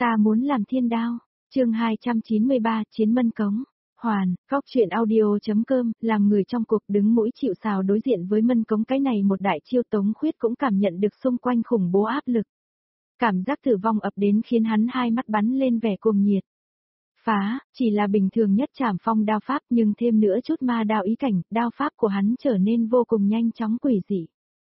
Ta muốn làm thiên đao. Chương 293, Chiến Mân Cống. Hoàn, Cóc truyện audio.com, làm người trong cuộc đứng mũi chịu sào đối diện với Mân Cống, cái này một đại chiêu. Tống Khuyết cũng cảm nhận được xung quanh khủng bố áp lực. Cảm giác tử vong ập đến khiến hắn hai mắt bắn lên vẻ cuồng nhiệt. Phá, chỉ là bình thường nhất trảm phong đao pháp, nhưng thêm nữa chút ma đao ý cảnh, đao pháp của hắn trở nên vô cùng nhanh chóng quỷ dị.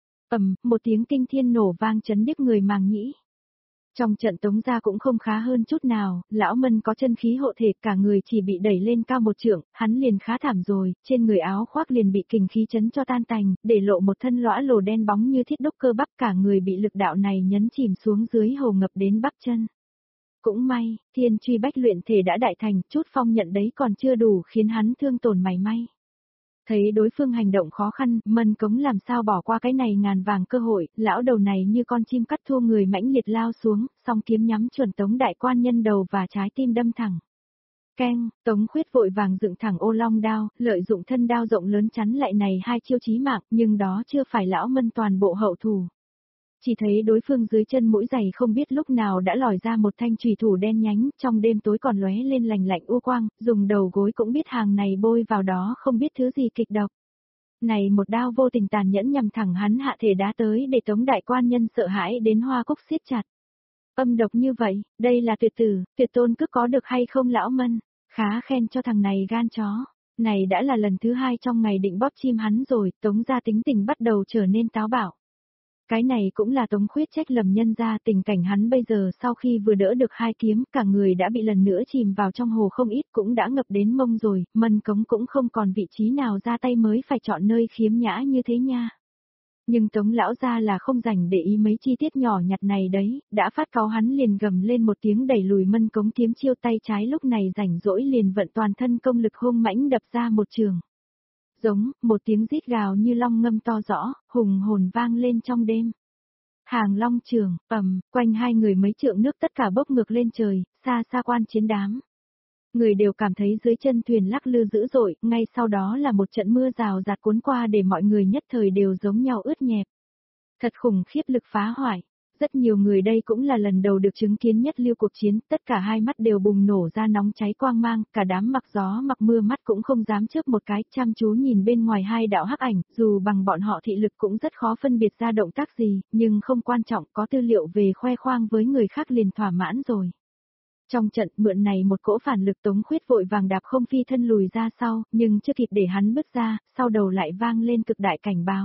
Một tiếng kinh thiên nổ vang chấn điếc người màng nhĩ. Trong trận Tống gia cũng không khá hơn chút nào, lão Mân có chân khí hộ thể, cả người chỉ bị đẩy lên cao một trượng, hắn liền khá thảm rồi, trên người áo khoác liền bị kình khí chấn cho tan tành, để lộ một thân lõa lồ đen bóng như thiết đúc cơ bắp, cả người bị lực đạo này nhấn chìm xuống dưới hồ ngập đến bắp chân. Cũng may, thiên truy bách luyện thể đã đại thành, chút phong nhận đấy còn chưa đủ khiến hắn thương tổn mảy may. Thấy đối phương hành động khó khăn, Mân Cống làm sao bỏ qua cái này ngàn vàng cơ hội, lão đầu này như con chim cắt thua người mãnh liệt lao xuống, song kiếm nhắm chuẩn Tống đại quan nhân đầu và trái tim đâm thẳng. Keng, Tống Khuyết vội vàng dựng thẳng ô long đao, lợi dụng thân đao rộng lớn chắn lại này hai chiêu chí mạng, nhưng đó chưa phải lão Mân toàn bộ hậu thủ. Chỉ thấy đối phương dưới chân mũi giày không biết lúc nào đã lòi ra một thanh chùy thủ đen nhánh, trong đêm tối còn lóe lên lành lạnh u quang, dùng đầu gối cũng biết hàng này bôi vào đó không biết thứ gì kịch độc. Này một đao vô tình tàn nhẫn nhằm thẳng hắn hạ thể đá tới, để Tống đại quan nhân sợ hãi đến hoa cúc siết chặt. Âm độc như vậy, đây là tuyệt tử, tuyệt tôn cứ có được hay không lão Mân? Khá khen cho thằng này gan chó. Này đã là lần thứ hai trong ngày định bóp chim hắn rồi, Tống gia tính tình bắt đầu trở nên táo bạo. Cái này cũng là Tống Khuyết trách lầm nhân ra, tình cảnh hắn bây giờ sau khi vừa đỡ được hai kiếm, cả người đã bị lần nữa chìm vào trong hồ không ít, cũng đã ngập đến mông rồi, Mân Cống cũng không còn vị trí nào ra tay mới phải chọn nơi khiếm nhã như thế nha. Nhưng Tống lão gia là không rảnh để ý mấy chi tiết nhỏ nhặt này đấy, đã phát cáu hắn liền gầm lên một tiếng đẩy lùi Mân Cống, kiếm chiêu tay trái lúc này rảnh rỗi liền vận toàn thân công lực hung mãnh đập ra một trường. Giống, một tiếng rít gào như long ngâm to rõ, hùng hồn vang lên trong đêm. Hàng long trường, quanh hai người mấy trượng nước tất cả bốc ngược lên trời, xa xa quan chiến đám. Người đều cảm thấy dưới chân thuyền lắc lư dữ dội, ngay sau đó là một trận mưa rào rạt cuốn qua để mọi người nhất thời đều giống nhau ướt nhẹp. Thật khủng khiếp lực phá hoại. Rất nhiều người đây cũng là lần đầu được chứng kiến nhất lưu cuộc chiến, tất cả hai mắt đều bùng nổ ra nóng cháy quang mang, cả đám mặc gió mặc mưa mắt cũng không dám chớp một cái, chăm chú nhìn bên ngoài hai đạo hắc ảnh, dù bằng bọn họ thị lực cũng rất khó phân biệt ra động tác gì, nhưng không quan trọng, có tư liệu về khoe khoang với người khác liền thỏa mãn rồi. Trong trận mượn này một cỗ phản lực, Tống Khuyết vội vàng đạp không phi thân lùi ra sau, nhưng chưa kịp để hắn bước ra, sau đầu lại vang lên cực đại cảnh báo.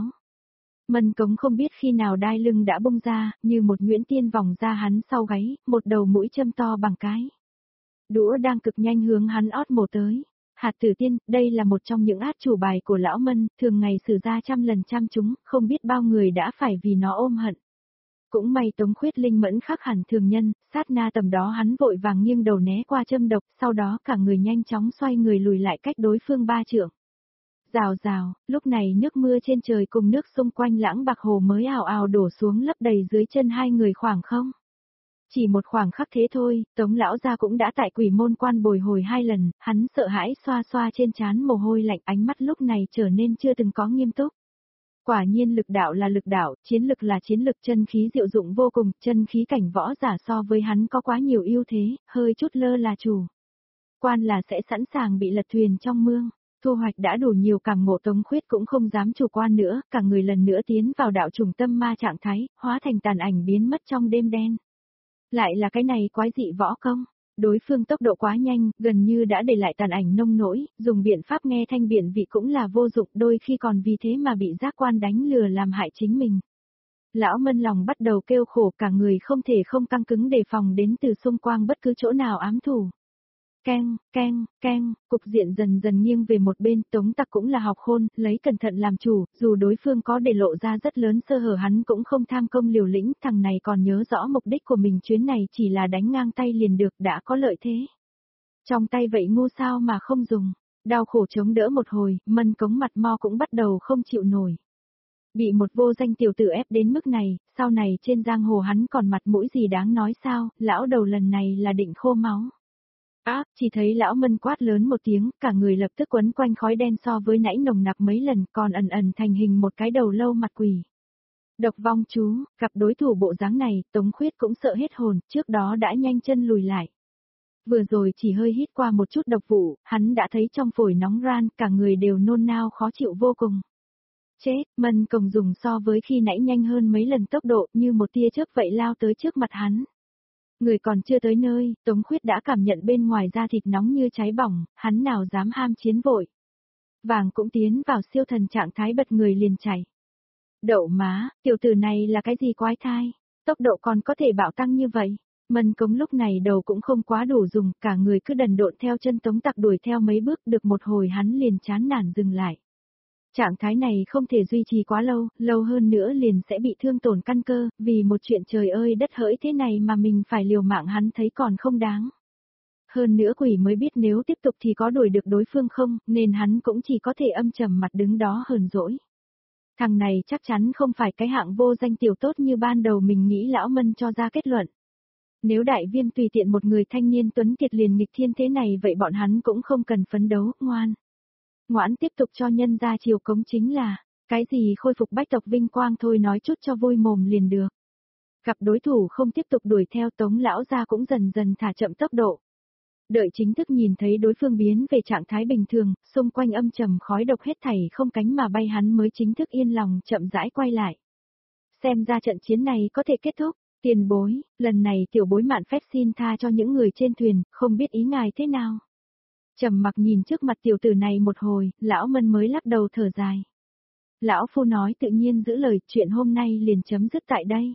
Mân Cống không biết khi nào đai lưng đã bung ra, như một nhuyễn tiên vòng ra hắn sau gáy, một đầu mũi châm to bằng cái đũa đang cực nhanh hướng hắn ót mổ tới. Hạt tử tiên, đây là một trong những át chủ bài của lão Mân, thường ngày sử ra trăm lần trăm chúng, không biết bao người đã phải vì nó ôm hận. Cũng may Tống Khuyết linh mẫn khác hẳn thường nhân, sát na tầm đó hắn vội vàng nghiêng đầu né qua châm độc, sau đó cả người nhanh chóng xoay người lùi lại cách đối phương 3 trượng. Rào rào, lúc này nước mưa trên trời cùng nước xung quanh lãng bạc hồ mới ào ào đổ xuống lấp đầy dưới chân hai người khoảng không. Chỉ một khoảng khắc thế thôi, Tống lão gia cũng đã tại Quỷ Môn Quan bồi hồi 2 lần, hắn sợ hãi xoa xoa trên trán mồ hôi lạnh, ánh mắt lúc này trở nên chưa từng có nghiêm túc. Quả nhiên lực đạo là lực đạo, chiến lực là chiến lực, chân khí diệu dụng vô cùng, chân khí cảnh võ giả so với hắn có quá nhiều ưu thế, hơi chút lơ là chủ quan là sẽ sẵn sàng bị lật thuyền trong mương. Thu hoạch đã đủ nhiều, càng ngộ Tống Khuyết cũng không dám chủ quan nữa, cả người lần nữa tiến vào đạo trùng tâm ma trạng thái, hóa thành tàn ảnh biến mất trong đêm đen. Lại là cái này quái dị võ công, đối phương tốc độ quá nhanh, gần như đã để lại tàn ảnh nông nỗi, dùng biện pháp nghe thanh biện vị cũng là vô dụng, đôi khi còn vì thế mà bị giác quan đánh lừa làm hại chính mình. Lão Mân lòng bắt đầu kêu khổ, cả người không thể không căng cứng đề phòng đến từ xung quanh bất cứ chỗ nào ám thủ. Keng, cục diện dần dần nghiêng về một bên, Tống Tặc cũng là học khôn, lấy cẩn thận làm chủ, dù đối phương có để lộ ra rất lớn sơ hở hắn cũng không tham công liều lĩnh, thằng này còn nhớ rõ mục đích của mình chuyến này chỉ là đánh ngang tay liền được, đã có lợi thế. Trong tay vậy ngu sao mà không dùng, đau khổ chống đỡ một hồi, Mân Cống mặt mo cũng bắt đầu không chịu nổi. Bị một vô danh tiểu tử ép đến mức này, sau này trên giang hồ hắn còn mặt mũi gì đáng nói sao, lão đầu lần này là định khô máu. Chỉ thấy lão Mân quát lớn một tiếng, cả người lập tức quấn quanh khói đen so với nãy nồng nặc mấy lần, còn ẩn ẩn thành hình một cái đầu lâu mặt quỷ. Độc vong chú, gặp đối thủ bộ dáng này, Tống Khuyết cũng sợ hết hồn, trước đó đã nhanh chân lùi lại. Vừa rồi chỉ hơi hít qua một chút độc vụ, hắn đã thấy trong phổi nóng ran, cả người đều nôn nao khó chịu vô cùng. Chết, Mân Cồng dùng so với khi nãy nhanh hơn mấy lần tốc độ như một tia chớp vậy lao tới trước mặt hắn. Người còn chưa tới nơi, Tống Khuyết đã cảm nhận bên ngoài da thịt nóng như cháy bỏng, hắn nào dám ham chiến vội. Vàng cũng tiến vào siêu thần trạng thái bật người liền chảy. Đậu má, tiểu tử này là cái gì quái thai, tốc độ còn có thể bạo tăng như vậy. Mân Cống lúc này đầu cũng không quá đủ dùng, cả người cứ đần độn theo chân Tống Tặc đuổi theo mấy bước, được một hồi hắn liền chán nản dừng lại. Trạng thái này không thể duy trì quá lâu, lâu hơn nữa liền sẽ bị thương tổn căn cơ, vì một chuyện trời ơi đất hỡi thế này mà mình phải liều mạng hắn thấy còn không đáng. Hơn nữa quỷ mới biết nếu tiếp tục thì có đuổi được đối phương không, nên hắn cũng chỉ có thể âm trầm mặt đứng đó hờn dỗi. Thằng này chắc chắn không phải cái hạng vô danh tiểu tốt như ban đầu mình nghĩ lão Mân cho ra kết luận. Nếu đại viêm tùy tiện một người thanh niên tuấn kiệt liền nghịch thiên thế này vậy bọn hắn cũng không cần phấn đấu, ngoãn tiếp tục cho nhân ra chiều cống chính là, cái gì khôi phục bách tộc vinh quang thôi nói chút cho vui mồm liền được. Gặp đối thủ không tiếp tục đuổi theo Tống lão gia cũng dần dần thả chậm tốc độ. Đợi chính thức nhìn thấy đối phương biến về trạng thái bình thường, xung quanh âm trầm khói độc hết thảy không cánh mà bay hắn mới chính thức yên lòng chậm rãi quay lại. Xem ra trận chiến này có thể kết thúc, tiền bối, lần này tiểu bối mạn phép xin tha cho những người trên thuyền, không biết ý ngài thế nào. Trầm mặc nhìn trước mặt tiểu tử này một hồi, lão Mân mới lắc đầu thở dài. Lão phu nói tự nhiên giữ lời, chuyện hôm nay liền chấm dứt tại đây.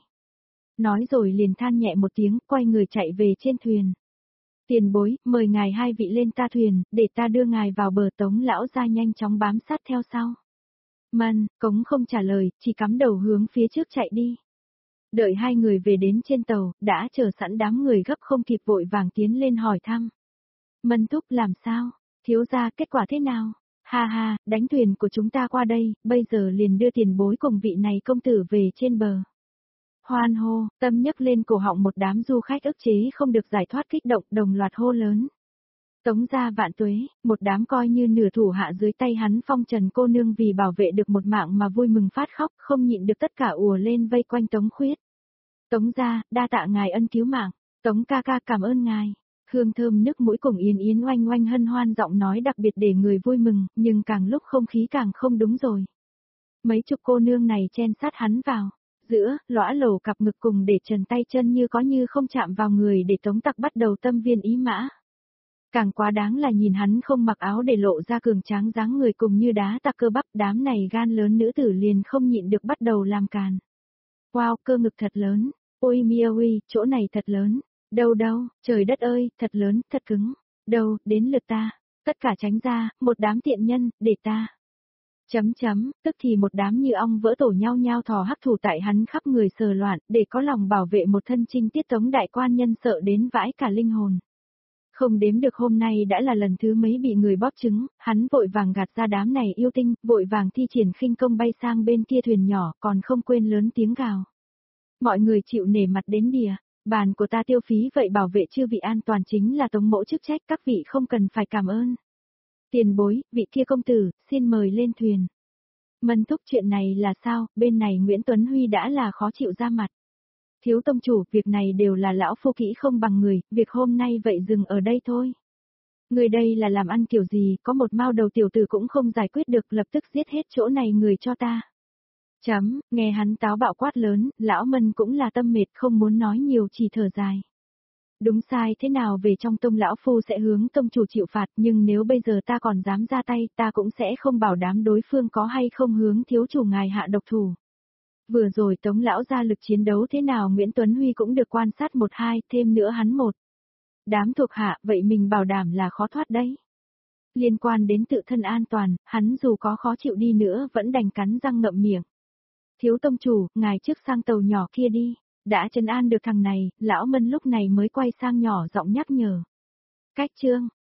Nói rồi liền than nhẹ một tiếng, quay người chạy về trên thuyền. Tiền bối, mời ngài hai vị lên ta thuyền, để ta đưa ngài vào bờ. Tống lão ra nhanh chóng bám sát theo sau. Mân, Cống không trả lời, chỉ cắm đầu hướng phía trước chạy đi. Đợi hai người về đến trên tàu, đã chờ sẵn đám người gấp không kịp vội vàng tiến lên hỏi thăm. Mân thúc làm sao? Thiếu gia kết quả thế nào? Ha ha, đánh thuyền của chúng ta qua đây, bây giờ liền đưa tiền bối cùng vị này công tử về trên bờ. Hoan hô, tâm nhấc lên cổ họng một đám du khách ức chế không được giải thoát kích động đồng loạt hô lớn. Tống gia vạn tuế, một đám coi như nửa thủ hạ dưới tay hắn phong trần cô nương vì bảo vệ được một mạng mà vui mừng phát khóc không nhịn được tất cả ùa lên vây quanh Tống Khuyết. Tống gia, đa tạ ngài ân cứu mạng, Tống ca ca cảm ơn ngài. Hương thơm nước mũi cùng Yến Yến oanh oanh hân hoan giọng nói đặc biệt để người vui mừng, nhưng càng lúc không khí càng không đúng rồi. Mấy chục cô nương này chen sát hắn vào, giữa, lõa lồ cặp ngực cùng để trần tay chân như có như không chạm vào người để Tống Tặc bắt đầu tâm viên ý mã. Càng quá đáng là nhìn hắn không mặc áo để lộ ra cường tráng dáng người cùng như đá tạc cơ bắp, đám này gan lớn nữ tử liền không nhịn được bắt đầu làm càn. Wow, cơ ngực thật lớn, ôi Miaoi, chỗ này thật lớn. Đâu đâu, trời đất ơi, thật lớn, thật cứng. Đâu, đến lượt ta. Tất cả tránh ra, một đám tiện nhân, để ta. Tức thì một đám như ong vỡ tổ nhau nhau thò hắc thủ tại hắn khắp người sờ loạn, để có lòng bảo vệ một thân trinh tiết. Tống đại quan nhân sợ đến vãi cả linh hồn. Không đếm được hôm nay đã là lần thứ mấy bị người bóp trứng, hắn vội vàng gạt ra đám này yêu tinh, vội vàng thi triển khinh công bay sang bên kia thuyền nhỏ, còn không quên lớn tiếng gào. Mọi người chịu nể mặt đến đìa. Bàn của ta tiêu phí vậy bảo vệ chư vị an toàn chính là Tống mỗ chức trách, các vị không cần phải cảm ơn. Tiền bối, vị kia công tử, xin mời lên thuyền. Mân thúc chuyện này là sao, bên này Nguyễn Tuấn Huy đã là khó chịu ra mặt. Thiếu tông chủ, việc này đều là lão phu kỹ không bằng người, việc hôm nay vậy dừng ở đây thôi. Người đây là làm ăn kiểu gì, có một mao đầu tiểu tử cũng không giải quyết được, lập tức giết hết chỗ này người cho ta. Nghe hắn táo bạo quát lớn, lão Mân cũng là tâm mệt không muốn nói nhiều chỉ thở dài. Đúng sai thế nào về trong tông lão phu sẽ hướng tông chủ chịu phạt, nhưng nếu bây giờ ta còn dám ra tay ta cũng sẽ không bảo đảm đối phương có hay không hướng thiếu chủ ngài hạ độc thủ. Vừa rồi Tống lão ra lực chiến đấu thế nào Nguyễn Tuấn Huy cũng được quan sát một hai, thêm nữa hắn một. Đám thuộc hạ vậy mình bảo đảm là khó thoát đấy. Liên quan đến tự thân an toàn, hắn dù có khó chịu đi nữa vẫn đành cắn răng ngậm miệng. Thiếu tông chủ, ngài trước sang tàu nhỏ kia đi. Đã trấn an được thằng này, lão Mân lúc này mới quay sang nhỏ giọng nhắc nhở. Cách chương,